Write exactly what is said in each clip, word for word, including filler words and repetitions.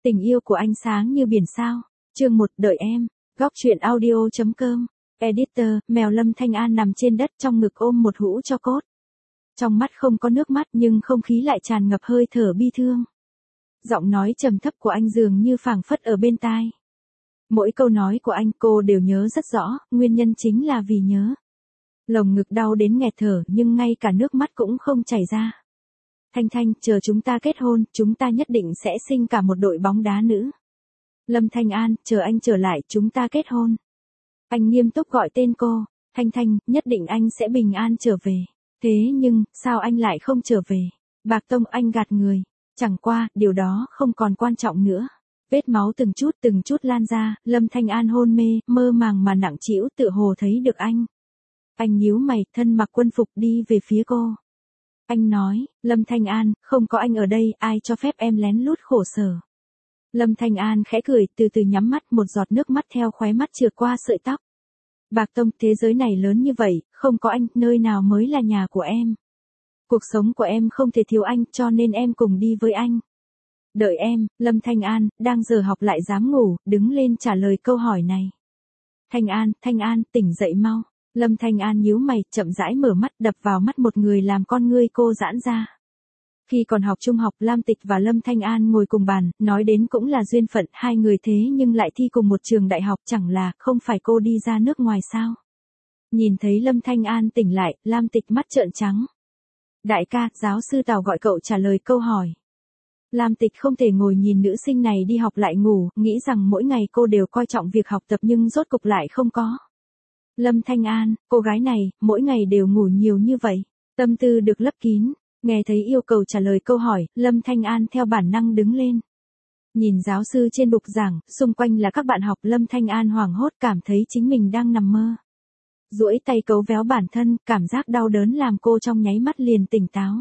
Tình yêu của anh sáng như biển sao. Chương một, đợi em. Góc truyện audio.com. Editor, mèo Lâm Thanh An nằm trên đất trong ngực ôm một hũ tro cốt. Trong mắt không có nước mắt nhưng không khí lại tràn ngập hơi thở bi thương. Giọng nói trầm thấp của anh dường như phảng phất ở bên tai. Mỗi câu nói của anh cô đều nhớ rất rõ, nguyên nhân chính là vì nhớ. Lồng ngực đau đến nghẹt thở nhưng ngay cả nước mắt cũng không chảy ra. Thanh Thanh, chờ chúng ta kết hôn, chúng ta nhất định sẽ sinh cả một đội bóng đá nữ. Lâm Thanh An, chờ anh trở lại, chúng ta kết hôn. Anh nghiêm túc gọi tên cô. Thanh Thanh, nhất định anh sẽ bình an trở về. Thế nhưng, sao anh lại không trở về? Bạc Tông, anh gạt người. Chẳng qua, điều đó không còn quan trọng nữa. Vết máu từng chút từng chút lan ra, Lâm Thanh An hôn mê, mơ màng mà nặng trĩu tựa hồ thấy được anh. Anh nhíu mày, thân mặc quân phục đi về phía cô. Anh nói, Lâm Thanh An, không có anh ở đây, ai cho phép em lén lút khổ sở. Lâm Thanh An khẽ cười, từ từ nhắm mắt, một giọt nước mắt theo khóe mắt trượt qua sợi tóc. Bạc Tông, thế giới này lớn như vậy, không có anh, nơi nào mới là nhà của em. Cuộc sống của em không thể thiếu anh, cho nên em cùng đi với anh. Đợi em, Lâm Thanh An, đang giờ học lại dám ngủ, đứng lên trả lời câu hỏi này. Thanh An, Thanh An, tỉnh dậy mau. Lâm Thanh An nhíu mày, chậm rãi mở mắt, đập vào mắt một người làm con ngươi cô giãn ra. Khi còn học trung học, Lam Tịch và Lâm Thanh An ngồi cùng bàn, nói đến cũng là duyên phận, hai người thế nhưng lại thi cùng một trường đại học, chẳng là, không phải cô đi ra nước ngoài sao? Nhìn thấy Lâm Thanh An tỉnh lại, Lam Tịch mắt trợn trắng. Đại ca, giáo sư Tào gọi cậu trả lời câu hỏi. Lam Tịch không thể ngồi nhìn nữ sinh này đi học lại ngủ, nghĩ rằng mỗi ngày cô đều coi trọng việc học tập nhưng rốt cục lại không có. Lâm Thanh An, cô gái này, mỗi ngày đều ngủ nhiều như vậy. Tâm tư được lấp kín, nghe thấy yêu cầu trả lời câu hỏi, Lâm Thanh An theo bản năng đứng lên. Nhìn giáo sư trên bục giảng, xung quanh là các bạn học, Lâm Thanh An hoảng hốt cảm thấy chính mình đang nằm mơ. Duỗi tay cấu véo bản thân, cảm giác đau đớn làm cô trong nháy mắt liền tỉnh táo.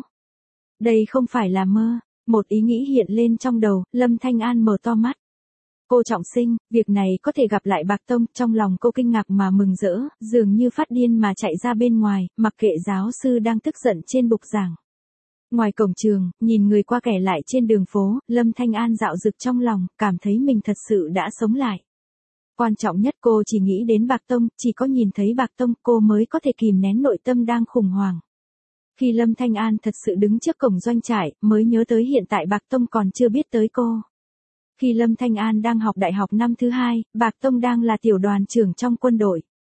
Đây không phải là mơ, một ý nghĩ hiện lên trong đầu, Lâm Thanh An mở to mắt. Cô trọng sinh, việc này có thể gặp lại Bạc Tông, trong lòng cô kinh ngạc mà mừng rỡ, dường như phát điên mà chạy ra bên ngoài, mặc kệ giáo sư đang tức giận trên bục giảng. Ngoài cổng trường, nhìn người qua kẻ lại trên đường phố, Lâm Thanh An dạo dực trong lòng, cảm thấy mình thật sự đã sống lại. Quan trọng nhất cô chỉ nghĩ đến Bạc Tông, chỉ có nhìn thấy Bạc Tông cô mới có thể kìm nén nội tâm đang khủng hoảng. Khi Lâm Thanh An thật sự đứng trước cổng doanh trại, mới nhớ tới hiện tại Bạc Tông còn chưa biết tới cô. Khi Lâm Thanh An đang học đại học năm thứ hai, Bạc Tông đang là tiểu đoàn trưởng trong quân đội.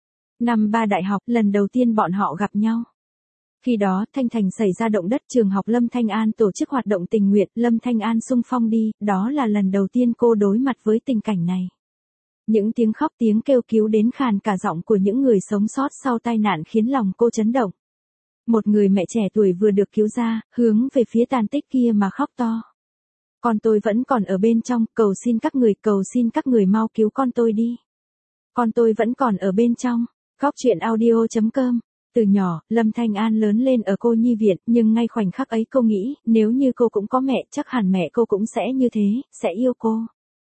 Năm ba đại học, lần đầu tiên bọn họ gặp nhau. Khi đó, Thanh Thành xảy ra động đất, trường học Lâm Thanh An tổ chức hoạt động tình nguyện, Lâm Thanh An xung phong đi, đó là lần đầu tiên cô đối mặt với tình cảnh này. Những tiếng khóc tiếng kêu cứu đến khàn cả giọng của những người sống sót sau tai nạn khiến lòng cô chấn động. Một người mẹ trẻ tuổi vừa được cứu ra, hướng về phía tàn tích kia mà khóc to. Con tôi vẫn còn ở bên trong, cầu xin các người, cầu xin các người mau cứu con tôi đi. Con tôi vẫn còn ở bên trong. Góc truyện audio.com. Từ nhỏ, Lâm Thanh An lớn lên ở cô nhi viện, nhưng ngay khoảnh khắc ấy cô nghĩ, nếu như cô cũng có mẹ, chắc hẳn mẹ cô cũng sẽ như thế, sẽ yêu cô.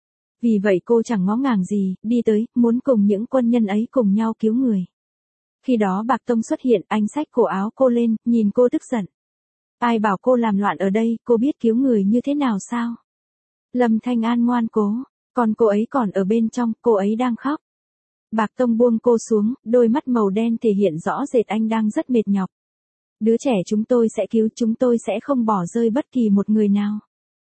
Vì vậy cô chẳng ngó ngàng gì, đi tới, muốn cùng những quân nhân ấy cùng nhau cứu người. Khi đó Bạc Tông xuất hiện, anh xách cổ áo cô lên, nhìn cô tức giận. Ai bảo cô làm loạn ở đây, cô biết cứu người như thế nào sao? Lâm Thanh An ngoan cố, còn cô ấy còn ở bên trong, cô ấy đang khóc. Bạc Tông buông cô xuống, đôi mắt màu đen thể hiện rõ rệt anh đang rất mệt nhọc. Đứa trẻ chúng tôi sẽ cứu, chúng tôi sẽ không bỏ rơi bất kỳ một người nào.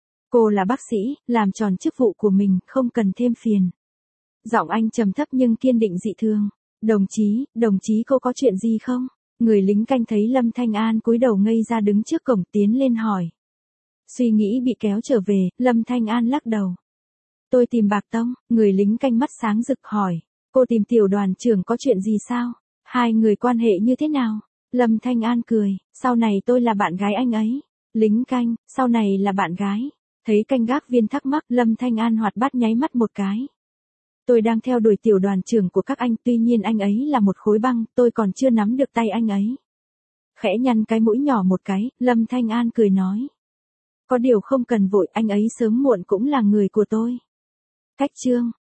Cô là bác sĩ, làm tròn chức vụ của mình, không cần thêm phiền. Giọng anh trầm thấp nhưng kiên định dị thường. Đồng chí, đồng chí cô có chuyện gì không? Người lính canh thấy Lâm Thanh An cúi đầu ngây ra đứng trước cổng tiến lên hỏi. Suy nghĩ bị kéo trở về, Lâm Thanh An lắc đầu. Tôi tìm Bạc Tông, người lính canh mắt sáng rực hỏi. Cô tìm tiểu đoàn trưởng có chuyện gì sao? Hai người quan hệ như thế nào? Lâm Thanh An cười, sau này tôi là bạn gái anh ấy. Lính canh, sau này là bạn gái. Thấy canh gác viên thắc mắc, Lâm Thanh An hoạt bát nháy mắt một cái. Tôi đang theo đuổi tiểu đoàn trưởng của các anh, tuy nhiên anh ấy là một khối băng, tôi còn chưa nắm được tay anh ấy. Khẽ nhăn cái mũi nhỏ một cái, Lâm Thanh An cười nói. Có điều không cần vội, anh ấy sớm muộn cũng là người của tôi. Cách chương.